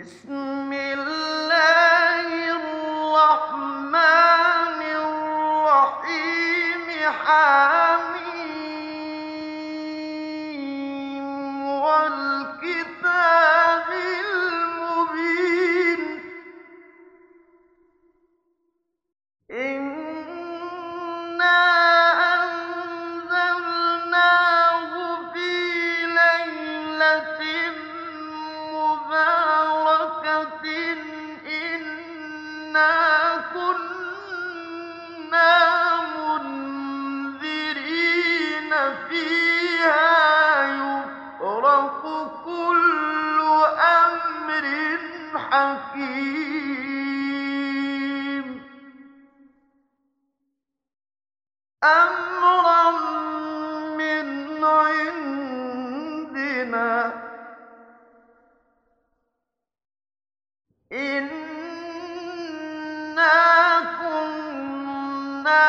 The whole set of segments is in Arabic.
بسم الله الرحمن الرحيم حميم والكتاب المبين إنا أنزلناه في ليلة مباركة إنا كنا منذرين فيها يفرق كل أمر حكيم أمرا من عندنا إنا كنا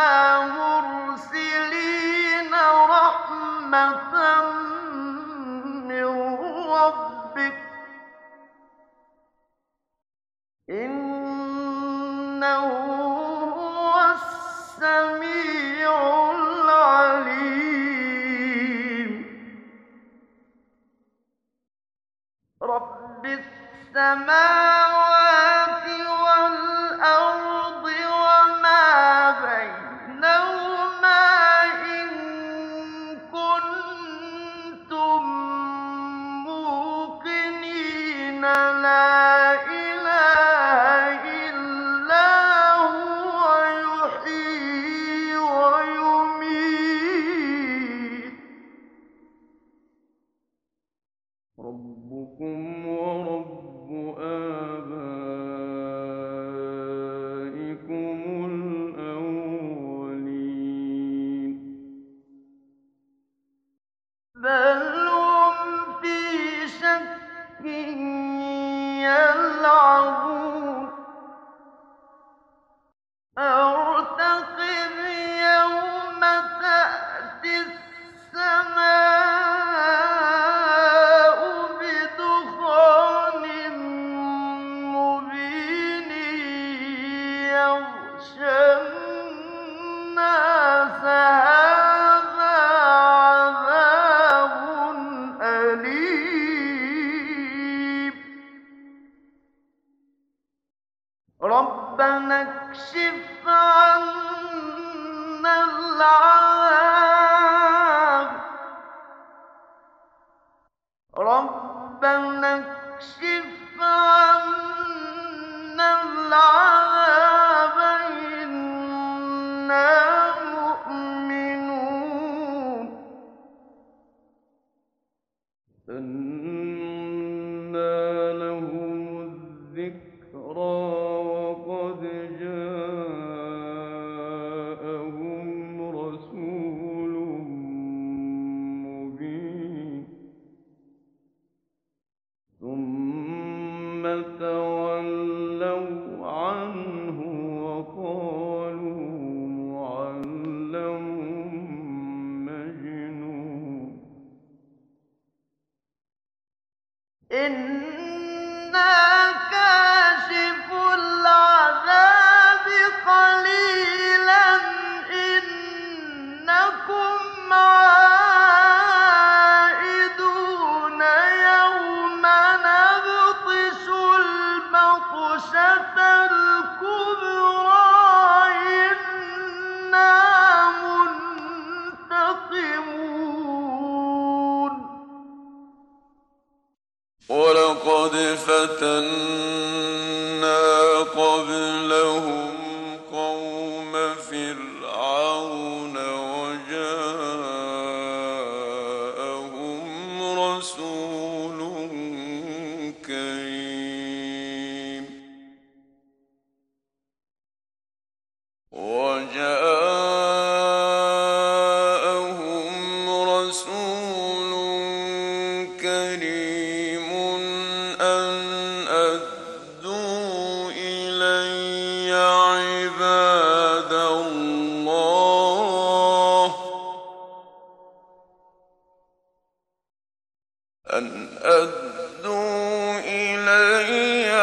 مرسلين رحمة من ربك إنه هو السميع العليم رب السماوات والأرض وما بينهما إن كنتم موقنين لا إله إلا هو يحيي ويميت ربكم ورب آبائكم الأولين بل هم في شك يلعبون ارتقب يوم تأتي السماء بدخان مبين يغشى الناس هذا عذاب أليم ربنا اكشف عنا العذاب ربنا اكشف عنا العذاب إنا مؤمنون أنى لهم الذكرى وقد جاءهم رسول مبين ثم تولوا عنه وقالوا معلم مجنون إنا كاشف العذاب قليلا إنكم عائدون يوم نبطش البطشة الكبرى إنا منتقمون ولقد فتنا قبلهم قوم فرعون وجاءهم رسول كريم أن أدوا إلي عباد الله أن أدوا إلي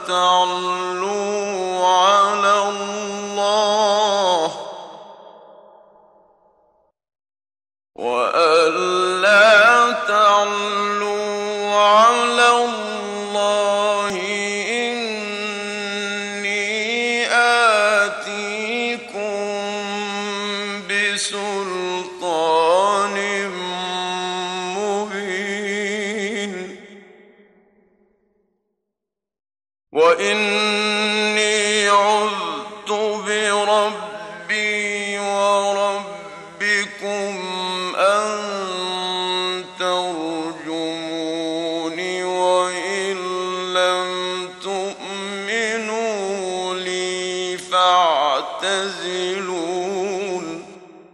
تعلوا على الله وألا تعلوا على الله إني آتيكم بسلطان مبين وإني عذت بربي وربكم أن ترجموني وإن لم تؤمنوا لي فاعتزلون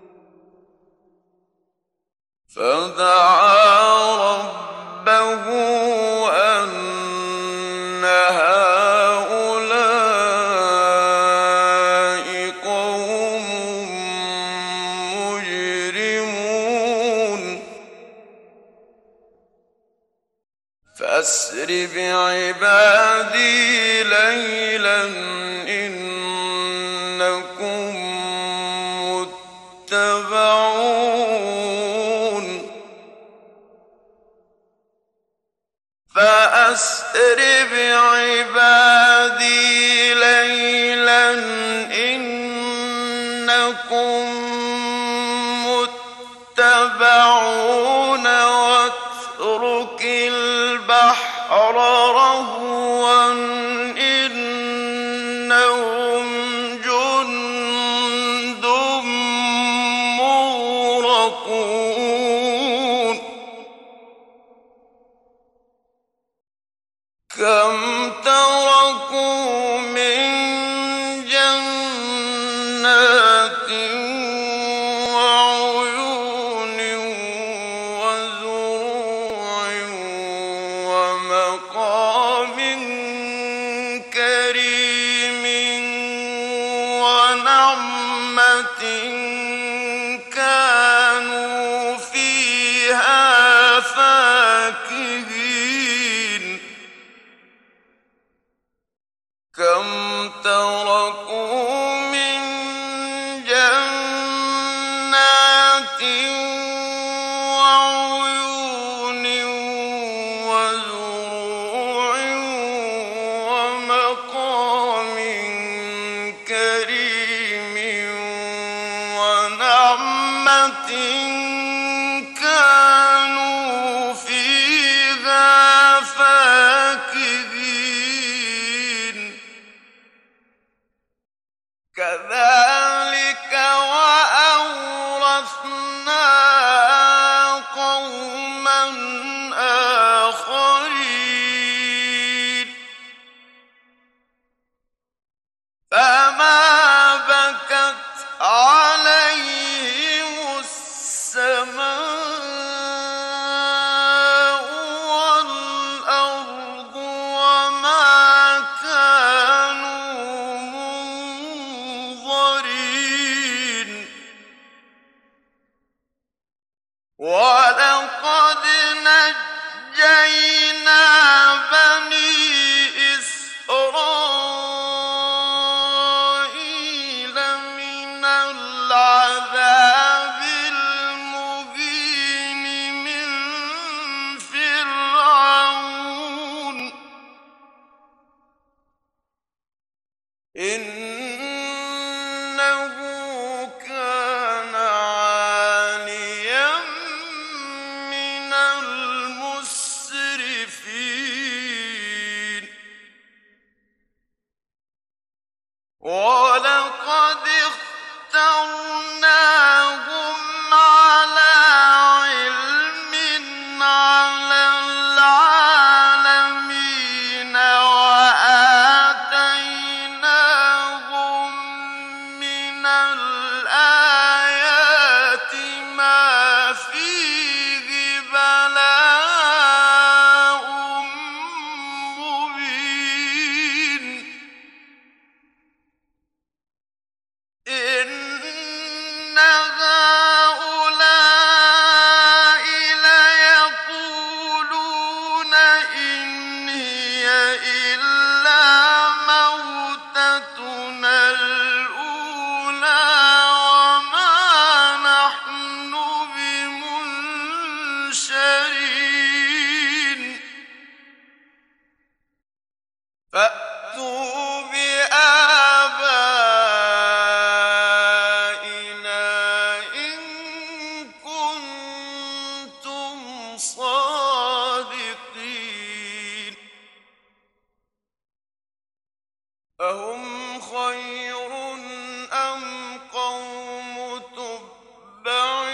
فدعا ربه أن هؤلاء قوم مجرمون فأسر بعبادي ليلا إنكم متبعون فأسر بعبادي ليلا إنكم متبعون واترك البحر رهوا إنهم جند مغرقون كم تركوا من جنات وعيون وزروع ومقام كريم ونعمة كانوا فيها فاكهين كم تركوا من جنات وعيون وزروع ومقام كريم ونعمة كانوا فيها فاكهين كذلك وأورثناها قوما آخرين فما بكت عليهم السماء والأرض وما كانوا منظرين ولقد نجينا بني إسرائيل من العذاب المهين من فرعون إنه كان عاليا من المسرفين ولقد اخترناهم على علم على العالمين وآتيناهم من الآيات ما فيه بلاء مبين إن فأتوا بآبائنا إن كنتم صادقين أهم خير أم قوم تبع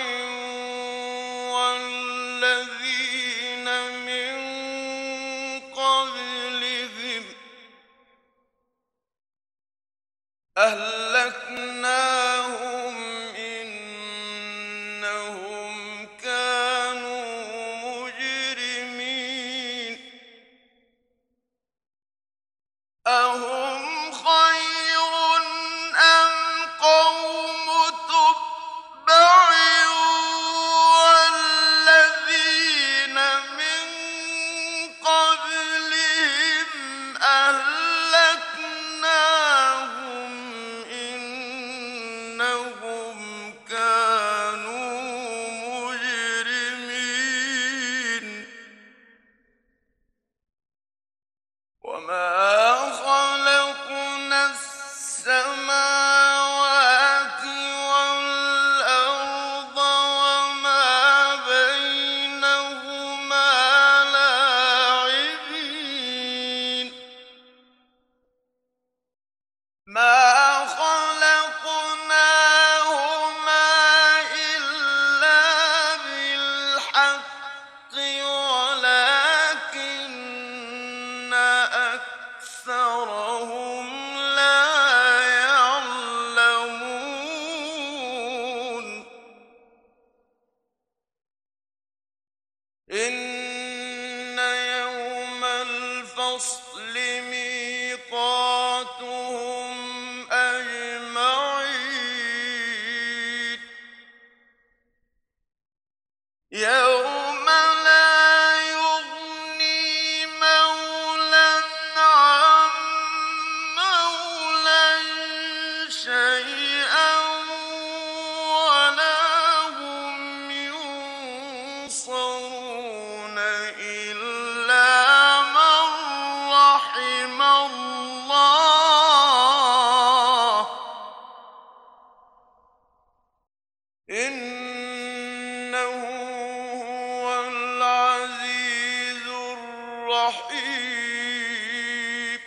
والذين من قبلهم أهلكناهم إنهم كانوا مجرمين أهم خير أم قوم تبع والذين من قبلهم أهلكناهم إنهم كانوا مجرمين وما خلقنا السماوات والأرض وما بينهما لاعبين ما خلقناهما إلا بالحق ولكن أكثرهم لا يعلمون إن يوم الفصل ميقاتهم أجمعين يوم لا يغني مولى عن مولى شيئا ولا هم ينصرون إلا من رحم الله إنه هو العزيز الرحيم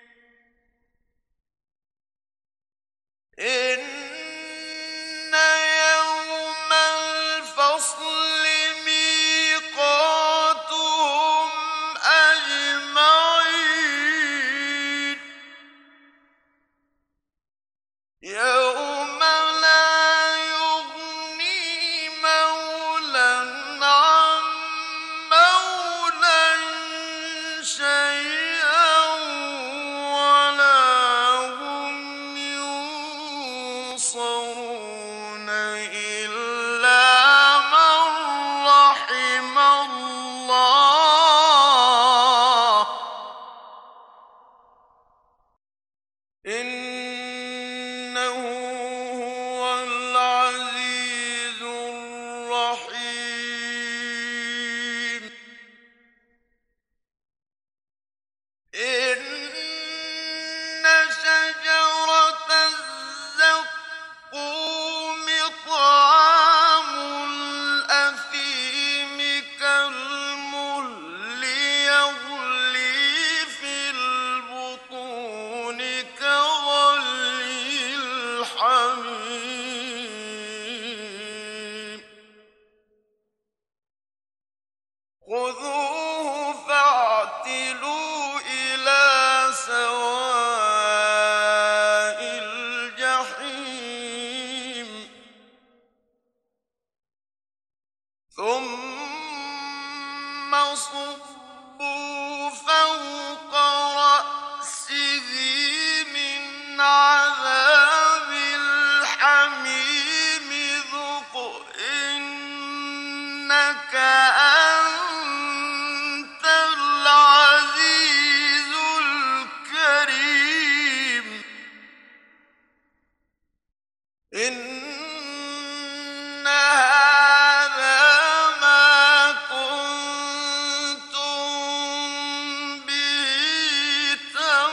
إن يوم الفصل ميقاتهم أجمعين يوم لا يغني مولى عن مولى شيئا ولا هم ينصرون إلا من رحم الله إنه هو العزيز الرحيم إن شجرة الزقوم طعام الأثيم كالمهل يغلي في البطون كغلي الحميم خذوه فاعتلوا إلى سواء الجحيم ثم صبوا فوق رأسه من عذاب الحميم ذق إنك أنت العزيز الكريم إن هذا ما كنتم به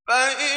فإن